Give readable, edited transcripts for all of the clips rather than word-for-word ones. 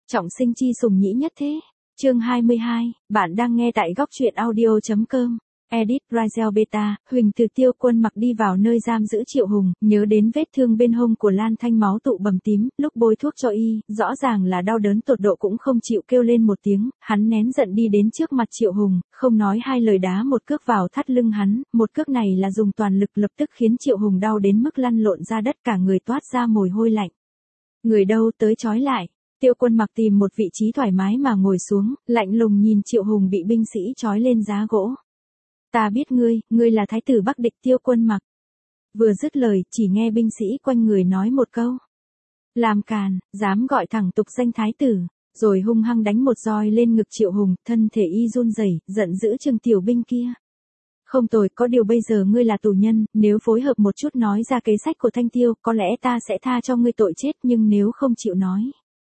Trọng sinh chi sùng nhĩ nhất thế. Chương 22, bạn đang nghe tại góc truyện audio.com. Edit Razel Beta, Huỳnh Từ Tiêu Quân Mặc đi vào nơi giam giữ Triệu Hùng, nhớ đến vết thương bên hông của Lan Thanh máu tụ bầm tím, lúc bôi thuốc cho y, rõ ràng là đau đớn tột độ cũng không chịu kêu lên một tiếng, hắn nén giận đi đến trước mặt Triệu Hùng, không nói hai lời đá một cước vào thắt lưng hắn, một cước này là dùng toàn lực lập tức khiến Triệu Hùng đau đến mức lăn lộn ra đất cả người toát ra mồ hôi lạnh. Người đâu tới trói lại. Tiêu Quân Mặc tìm một vị trí thoải mái mà ngồi xuống, lạnh lùng nhìn Triệu Hùng bị binh sĩ trói lên giá gỗ. Ta biết ngươi là thái tử Bắc Địch Tiêu Quân Mặc. Vừa dứt lời, chỉ nghe binh sĩ quanh người nói một câu. Làm càn, dám gọi thẳng tục danh thái tử, rồi hung hăng đánh một roi lên ngực Triệu Hùng, thân thể y run rẩy, giận dữ trừng tiểu binh kia. Không tồi, có điều bây giờ ngươi là tù nhân, nếu phối hợp một chút nói ra kế sách của Thanh Tiêu, có lẽ ta sẽ tha cho ngươi tội chết, nhưng nếu không chịu nói.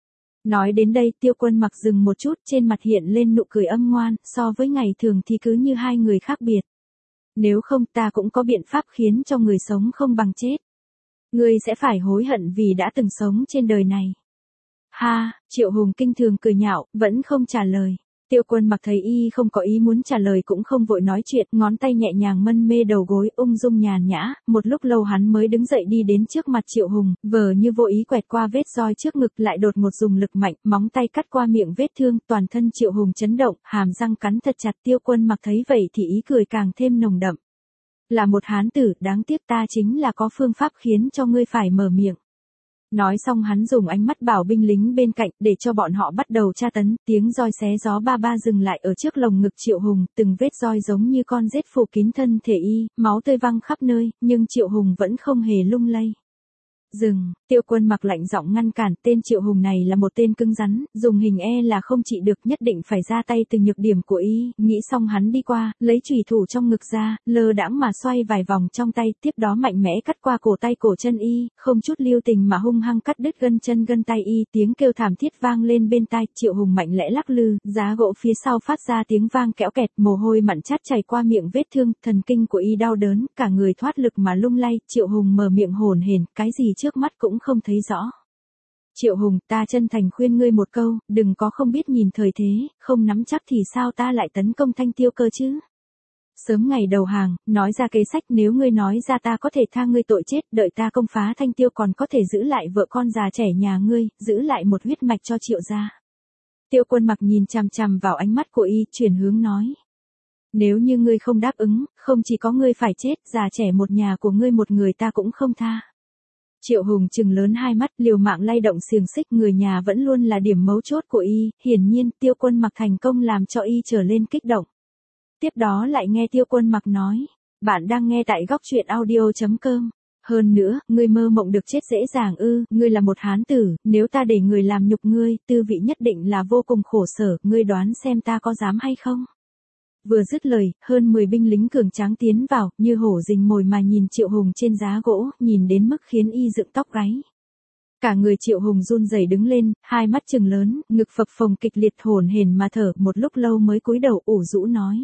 Nói đến đây Tiêu Quân Mặc dừng một chút, trên mặt hiện lên nụ cười âm ngoan, so với ngày thường thì cứ như hai người khác biệt. Nếu không ta cũng có biện pháp khiến cho người sống không bằng chết. Ngươi sẽ phải hối hận vì đã từng sống trên đời này. Ha, Triệu Hùng kinh thường cười nhạo, vẫn không trả lời. Tiêu Quân Mặc thấy y không có ý muốn trả lời cũng không vội nói chuyện, ngón tay nhẹ nhàng mân mê đầu gối, ung dung nhàn nhã, một lúc lâu hắn mới đứng dậy đi đến trước mặt Triệu Hùng, vờ như vô ý quẹt qua vết roi trước ngực, lại đột một dùng lực mạnh, móng tay cắt qua miệng vết thương, toàn thân Triệu Hùng chấn động, hàm răng cắn thật chặt. Tiêu Quân Mặc thấy vậy thì ý cười càng thêm nồng đậm. Là một hán tử, đáng tiếc ta chính là có phương pháp khiến cho ngươi phải mở miệng. Nói xong hắn dùng ánh mắt bảo binh lính bên cạnh để cho bọn họ bắt đầu tra tấn, tiếng roi xé gió ba ba dừng lại ở trước lồng ngực Triệu Hùng, từng vết roi giống như con rết phủ kín thân thể y, máu tươi văng khắp nơi, nhưng Triệu Hùng vẫn không hề lung lay. Dừng, Tiêu Quân Mặc lạnh giọng ngăn cản, tên Triệu Hùng này là một tên cứng rắn, dùng hình là không trị được, nhất định phải ra tay từ nhược điểm của y, nghĩ xong hắn đi qua, lấy chùy thủ trong ngực ra, lơ đãng mà xoay vài vòng trong tay, tiếp đó mạnh mẽ cắt qua cổ tay cổ chân y, không chút lưu tình mà hung hăng cắt đứt gân chân gân tay y, tiếng kêu thảm thiết vang lên bên tai, Triệu Hùng mạnh lẽ lắc lư, giá gỗ phía sau phát ra tiếng vang kẽo kẹt, mồ hôi mặn chát chảy qua miệng vết thương, thần kinh của y đau đớn, cả người thoát lực mà lung lay, Triệu Hùng mở miệng hổn hển, cái gì trước mắt cũng không thấy rõ. Triệu Hùng, ta chân thành khuyên ngươi một câu, đừng có không biết nhìn thời thế, không nắm chắc thì sao ta lại tấn công Thanh Tiêu cơ chứ? Sớm ngày đầu hàng, nói ra kế sách, nếu ngươi nói ra ta có thể tha ngươi tội chết, đợi ta công phá Thanh Tiêu còn có thể giữ lại vợ con già trẻ nhà ngươi, giữ lại một huyết mạch cho Triệu gia. Tiêu Quân Mặc nhìn chằm chằm vào ánh mắt của y, chuyển hướng nói. Nếu như ngươi không đáp ứng, không chỉ có ngươi phải chết, già trẻ một nhà của ngươi một người ta cũng không tha. Triệu Hùng trừng lớn hai mắt, liều mạng lay động xiềng xích, người nhà vẫn luôn là điểm mấu chốt của y, hiển nhiên Tiêu Quân Mặc thành công làm cho y trở lên kích động. Tiếp đó lại nghe Tiêu Quân Mặc nói, bạn đang nghe tại góc truyện audio.com. Hơn nữa, ngươi mơ mộng được chết dễ dàng ư, ngươi là một hán tử, nếu ta để người làm nhục ngươi, tư vị nhất định là vô cùng khổ sở, ngươi đoán xem ta có dám hay không? Vừa dứt lời, hơn 10 binh lính cường tráng tiến vào, như hổ rình mồi mà nhìn Triệu Hùng trên giá gỗ, nhìn đến mức khiến y dựng tóc gáy. Cả người Triệu Hùng run rẩy đứng lên, hai mắt trừng lớn, ngực phập phồng kịch liệt hổn hển mà thở, một lúc lâu mới cúi đầu ủ rũ nói.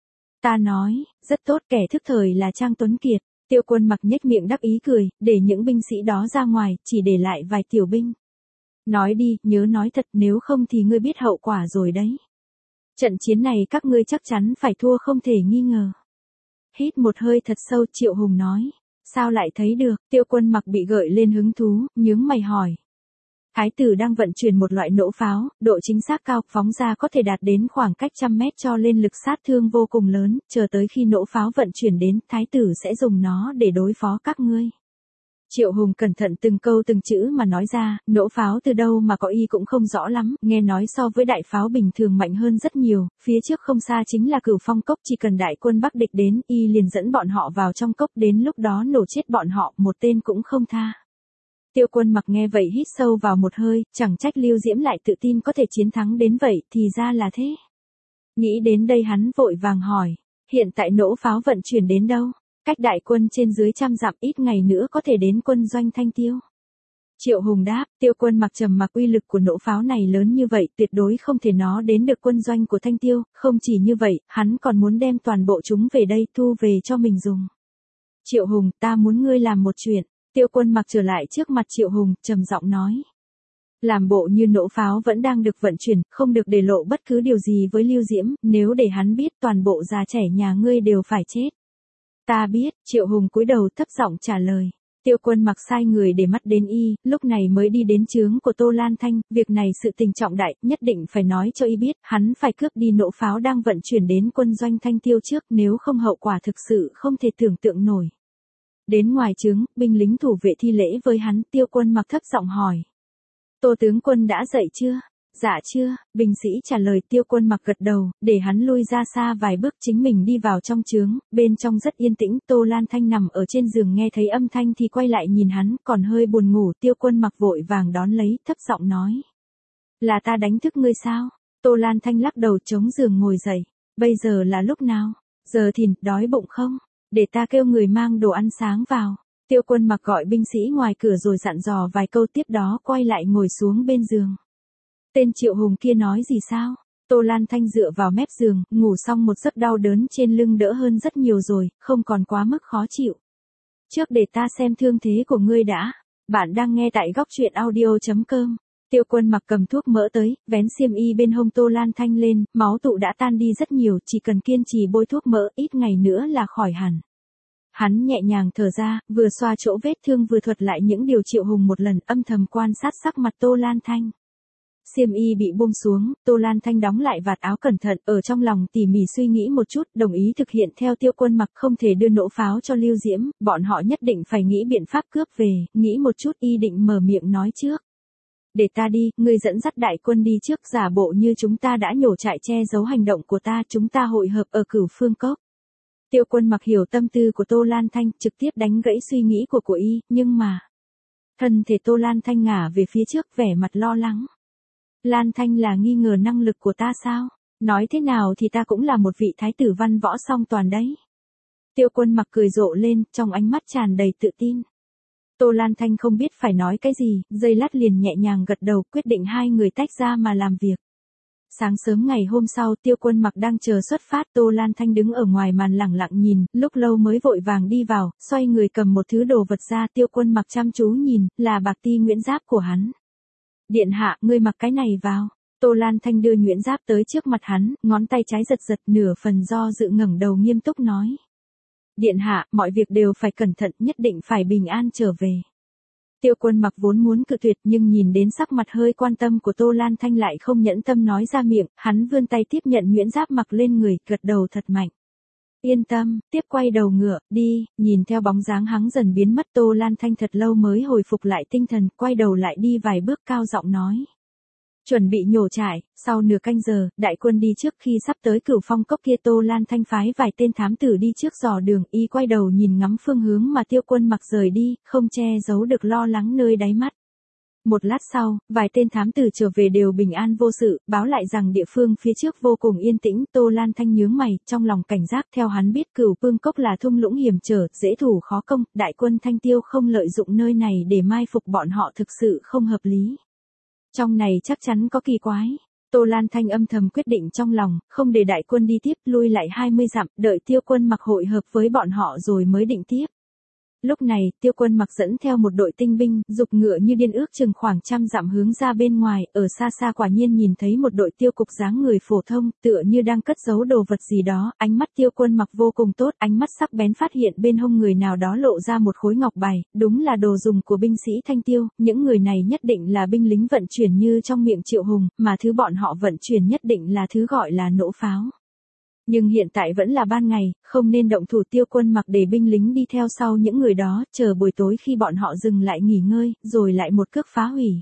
Ta nói, rất tốt, kẻ thức thời là Trang Tuấn Kiệt. Tiêu Quân Mặc nhếch miệng đắc ý cười, để những binh sĩ đó ra ngoài, chỉ để lại vài tiểu binh. Nói đi, nhớ nói thật, nếu không thì ngươi biết hậu quả rồi đấy. Trận chiến này các ngươi chắc chắn phải thua không thể nghi ngờ. Hít một hơi thật sâu, Triệu Hùng nói. Sao lại thấy được? Tiêu Quân Mặc bị gợi lên hứng thú, nhướng mày hỏi. Thái tử đang vận chuyển một loại nổ pháo, độ chính xác cao, phóng ra có thể đạt đến khoảng cách 100 mét cho lên lực sát thương vô cùng lớn, chờ tới khi nổ pháo vận chuyển đến, thái tử sẽ dùng nó để đối phó các ngươi. Triệu Hùng cẩn thận từng câu từng chữ mà nói ra, nổ pháo từ đâu mà có y cũng không rõ lắm, nghe nói so với đại pháo bình thường mạnh hơn rất nhiều, phía trước không xa chính là Cửu Phong Cốc, chỉ cần đại quân Bắc Địch đến, y liền dẫn bọn họ vào trong cốc, đến lúc đó nổ chết bọn họ, một tên cũng không tha. Tiêu Quân Mặc nghe vậy hít sâu vào một hơi, chẳng trách Lưu Diễm lại tự tin có thể chiến thắng đến vậy, thì ra là thế. Nghĩ đến đây hắn vội vàng hỏi, hiện tại nổ pháo vận chuyển đến đâu? Cách đại quân trên dưới 100 dặm, ít ngày nữa có thể đến quân doanh Thanh Tiêu. Triệu Hùng đáp, Tiêu Quân Mặc trầm mặc, uy lực của nổ pháo này lớn như vậy, tuyệt đối không thể nó đến được quân doanh của Thanh Tiêu, không chỉ như vậy, hắn còn muốn đem toàn bộ chúng về đây, thu về cho mình dùng. Triệu Hùng, ta muốn ngươi làm một chuyện. Tiêu Quân Mặc trở lại trước mặt Triệu Hùng, trầm giọng nói. Làm bộ như nổ pháo vẫn đang được vận chuyển, không được để lộ bất cứ điều gì với Lưu Diễm, nếu để hắn biết toàn bộ già trẻ nhà ngươi đều phải chết. Ta biết, Triệu Hùng cúi đầu thấp giọng trả lời. Tiêu Quân Mặc sai người để mắt đến y, lúc này mới đi đến trướng của Tô Lan Thanh, việc này sự tình trọng đại, nhất định phải nói cho y biết, hắn phải cướp đi nổ pháo đang vận chuyển đến quân doanh Thanh Tiêu trước, nếu không hậu quả thực sự không thể tưởng tượng nổi. Đến ngoài trướng, binh lính thủ vệ thi lễ với hắn, Tiêu Quân Mặc thấp giọng hỏi. Tô tướng quân đã dậy chưa? Dạ chưa, binh sĩ trả lời. Tiêu Quân Mặc gật đầu, để hắn lui ra xa vài bước, chính mình đi vào trong trướng, bên trong rất yên tĩnh. Tô Lan Thanh nằm ở trên giường nghe thấy âm thanh thì quay lại nhìn hắn, còn hơi buồn ngủ. Tiêu Quân Mặc vội vàng đón lấy, thấp giọng nói. Là ta đánh thức ngươi sao? Tô Lan Thanh lắc đầu chống giường ngồi dậy. Bây giờ là lúc nào? Giờ thìn, đói bụng không? Để ta kêu người mang đồ ăn sáng vào. Tiêu Quân Mặc gọi binh sĩ ngoài cửa rồi dặn dò vài câu, tiếp đó quay lại ngồi xuống bên giường. Tên Triệu Hùng kia nói gì sao? Tô Lan Thanh dựa vào mép giường, ngủ xong một giấc đau đớn trên lưng đỡ hơn rất nhiều rồi, không còn quá mức khó chịu. Trước để ta xem thương thế của ngươi đã. Bạn đang nghe tại góc truyện audio.com. Tiêu Quân Mặc cầm thuốc mỡ tới, vén xiêm y bên hông Tô Lan Thanh lên, máu tụ đã tan đi rất nhiều, chỉ cần kiên trì bôi thuốc mỡ, ít ngày nữa là khỏi hẳn. Hắn nhẹ nhàng thở ra, vừa xoa chỗ vết thương vừa thuật lại những điều Triệu Hùng một lần, âm thầm quan sát sắc mặt Tô Lan Thanh. Xiêm y bị buông xuống, Tô Lan Thanh đóng lại vạt áo cẩn thận, ở trong lòng tỉ mỉ suy nghĩ một chút, đồng ý thực hiện theo Tiêu Quân Mặc, không thể đưa nổ pháo cho Lưu Diễm, bọn họ nhất định phải nghĩ biện pháp cướp về, nghĩ một chút y định mở miệng nói trước. Để ta đi, ngươi dẫn dắt đại quân đi trước, giả bộ như chúng ta đã nhổ trại che giấu hành động của ta, chúng ta hội hợp ở Cửu Phương Cốc. Tiêu Quân Mặc hiểu tâm tư của Tô Lan Thanh, trực tiếp đánh gãy suy nghĩ của y, nhưng mà... Thân thể Tô Lan Thanh ngả về phía trước, vẻ mặt lo lắng. Lan Thanh là nghi ngờ năng lực của ta sao? Nói thế nào thì ta cũng là một vị thái tử văn võ song toàn đấy. Tiêu Quân Mặc cười rộ lên, trong ánh mắt tràn đầy tự tin. Tô Lan Thanh không biết phải nói cái gì, giây lát liền nhẹ nhàng gật đầu, quyết định hai người tách ra mà làm việc. Sáng sớm ngày hôm sau, Tiêu Quân Mặc đang chờ xuất phát, Tô Lan Thanh đứng ở ngoài màn lẳng lặng nhìn, lúc lâu mới vội vàng đi vào, xoay người cầm một thứ đồ vật ra. Tiêu Quân Mặc chăm chú nhìn, là bạc ti nhuyễn giáp của hắn. Điện hạ, ngươi mặc cái này vào. Tô Lan Thanh đưa nhuyễn giáp tới trước mặt hắn, ngón tay trái giật giật, nửa phần do dự ngẩng đầu nghiêm túc nói. Điện hạ, mọi việc đều phải cẩn thận, nhất định phải bình an trở về. Tiêu Quân Mặc vốn muốn cự tuyệt, nhưng nhìn đến sắc mặt hơi quan tâm của Tô Lan Thanh lại không nhẫn tâm nói ra miệng, hắn vươn tay tiếp nhận nhuyễn giáp mặc lên người, gật đầu thật mạnh. Yên tâm, tiếp quay đầu ngựa, đi. Nhìn theo bóng dáng hắn dần biến mất, Tô Lan Thanh thật lâu mới hồi phục lại tinh thần, quay đầu lại đi vài bước, cao giọng nói. Chuẩn bị nhổ trại. Sau nửa canh giờ, đại quân đi trước. Khi sắp tới Cửu Phong Cốc kia, Tô Lan Thanh phái vài tên thám tử đi trước dò đường, y quay đầu nhìn ngắm phương hướng mà Tiêu Quân Mặc rời đi, không che giấu được lo lắng nơi đáy mắt. Một lát sau, vài tên thám tử trở về đều bình an vô sự, báo lại rằng địa phương phía trước vô cùng yên tĩnh. Tô Lan Thanh nhướng mày, trong lòng cảnh giác. Theo hắn biết Cửu Phương Cốc là thung lũng hiểm trở, dễ thủ khó công, đại quân Thanh Tiêu không lợi dụng nơi này để mai phục bọn họ thực sự không hợp lý. Trong này chắc chắn có kỳ quái. Tô Lan Thanh âm thầm quyết định trong lòng, không để đại quân đi tiếp, lui lại 20 dặm, đợi Tiêu Quân Mặc hội hợp với bọn họ rồi mới định tiếp. Lúc này, Tiêu Quân Mặc dẫn theo một đội tinh binh, giục ngựa như điên ước chừng khoảng 100 dặm hướng ra bên ngoài, ở xa xa quả nhiên nhìn thấy một đội tiêu cục dáng người phổ thông, tựa như đang cất giấu đồ vật gì đó, ánh mắt Tiêu Quân Mặc vô cùng tốt, ánh mắt sắc bén phát hiện bên hông người nào đó lộ ra một khối ngọc bài, đúng là đồ dùng của binh sĩ Thanh Tiêu, những người này nhất định là binh lính vận chuyển như trong miệng Triệu Hùng, mà thứ bọn họ vận chuyển nhất định là thứ gọi là nổ pháo. Nhưng hiện tại vẫn là ban ngày, không nên động thủ. Tiêu Quân Mặc để binh lính đi theo sau những người đó, chờ buổi tối khi bọn họ dừng lại nghỉ ngơi, rồi lại một cước phá hủy.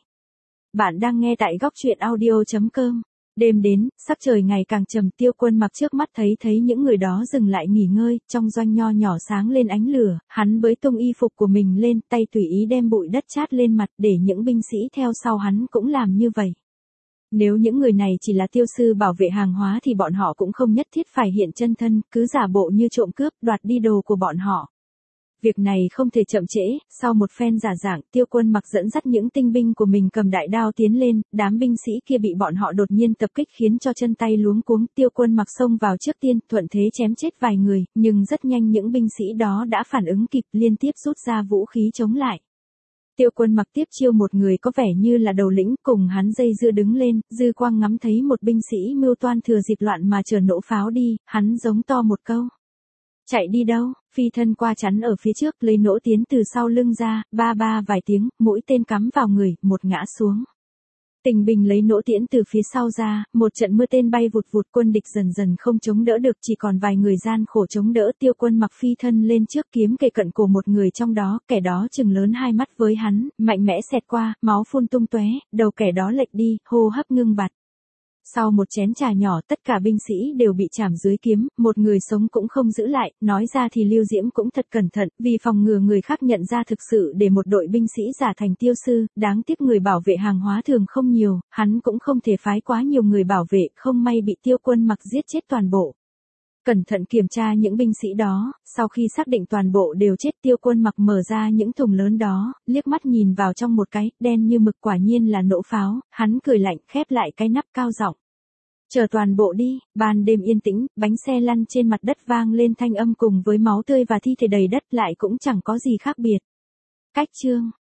Bạn đang nghe tại góc truyện audio.com. Đêm đến, sắc trời ngày càng trầm, Tiêu Quân Mặc trước mắt thấy những người đó dừng lại nghỉ ngơi, trong doanh nho nhỏ sáng lên ánh lửa, hắn bới tung y phục của mình lên, tay tùy ý đem bụi đất chát lên mặt để những binh sĩ theo sau hắn cũng làm như vậy. Nếu những người này chỉ là tiêu sư bảo vệ hàng hóa thì bọn họ cũng không nhất thiết phải hiện chân thân, cứ giả bộ như trộm cướp, đoạt đi đồ của bọn họ. Việc này không thể chậm trễ, sau một phen giả dạng, Tiêu Quân Mặc dẫn dắt những tinh binh của mình cầm đại đao tiến lên, đám binh sĩ kia bị bọn họ đột nhiên tập kích khiến cho chân tay luống cuống. Tiêu Quân Mặc xông vào trước tiên, thuận thế chém chết vài người, nhưng rất nhanh những binh sĩ đó đã phản ứng kịp, liên tiếp rút ra vũ khí chống lại. Tiêu Quân Mặc tiếp chiêu một người có vẻ như là đầu lĩnh, cùng hắn dây dưa đứng lên, dư quang ngắm thấy một binh sĩ mưu toan thừa dịp loạn mà chở nổ pháo đi, hắn giống to một câu. Chạy đi đâu? Phi thân qua chắn ở phía trước, lấy nỗ tiến từ sau lưng ra, ba ba vài tiếng, mũi tên cắm vào người, một ngã xuống. Tình Bình lấy nỗ tiễn từ phía sau ra, một trận mưa tên bay vụt vụt, quân địch dần dần không chống đỡ được, chỉ còn vài người gian khổ chống đỡ. Tiêu Quân Mặc phi thân lên trước, kiếm kề cận cổ một người trong đó, kẻ đó chừng lớn hai mắt với hắn, mạnh mẽ xẹt qua, máu phun tung tóe, đầu kẻ đó lệch đi, hô hấp ngưng bặt. Sau một chén trà nhỏ, tất cả binh sĩ đều bị chảm dưới kiếm, một người sống cũng không giữ lại, nói ra thì Lưu Diễm cũng thật cẩn thận, vì phòng ngừa người khác nhận ra thực sự để một đội binh sĩ giả thành tiêu sư, đáng tiếc người bảo vệ hàng hóa thường không nhiều, hắn cũng không thể phái quá nhiều người bảo vệ, không may bị Tiêu Quân Mặc giết chết toàn bộ. Cẩn thận kiểm tra những binh sĩ đó, sau khi xác định toàn bộ đều chết, Tiêu Quân Mặc mở ra những thùng lớn đó, liếc mắt nhìn vào trong một cái, đen như mực, quả nhiên là nỗ pháo, hắn cười lạnh, khép lại cái nắp, cao giọng. Chờ toàn bộ đi. Ban đêm yên tĩnh, bánh xe lăn trên mặt đất vang lên thanh âm cùng với máu tươi và thi thể đầy đất, lại cũng chẳng có gì khác biệt. Cách chương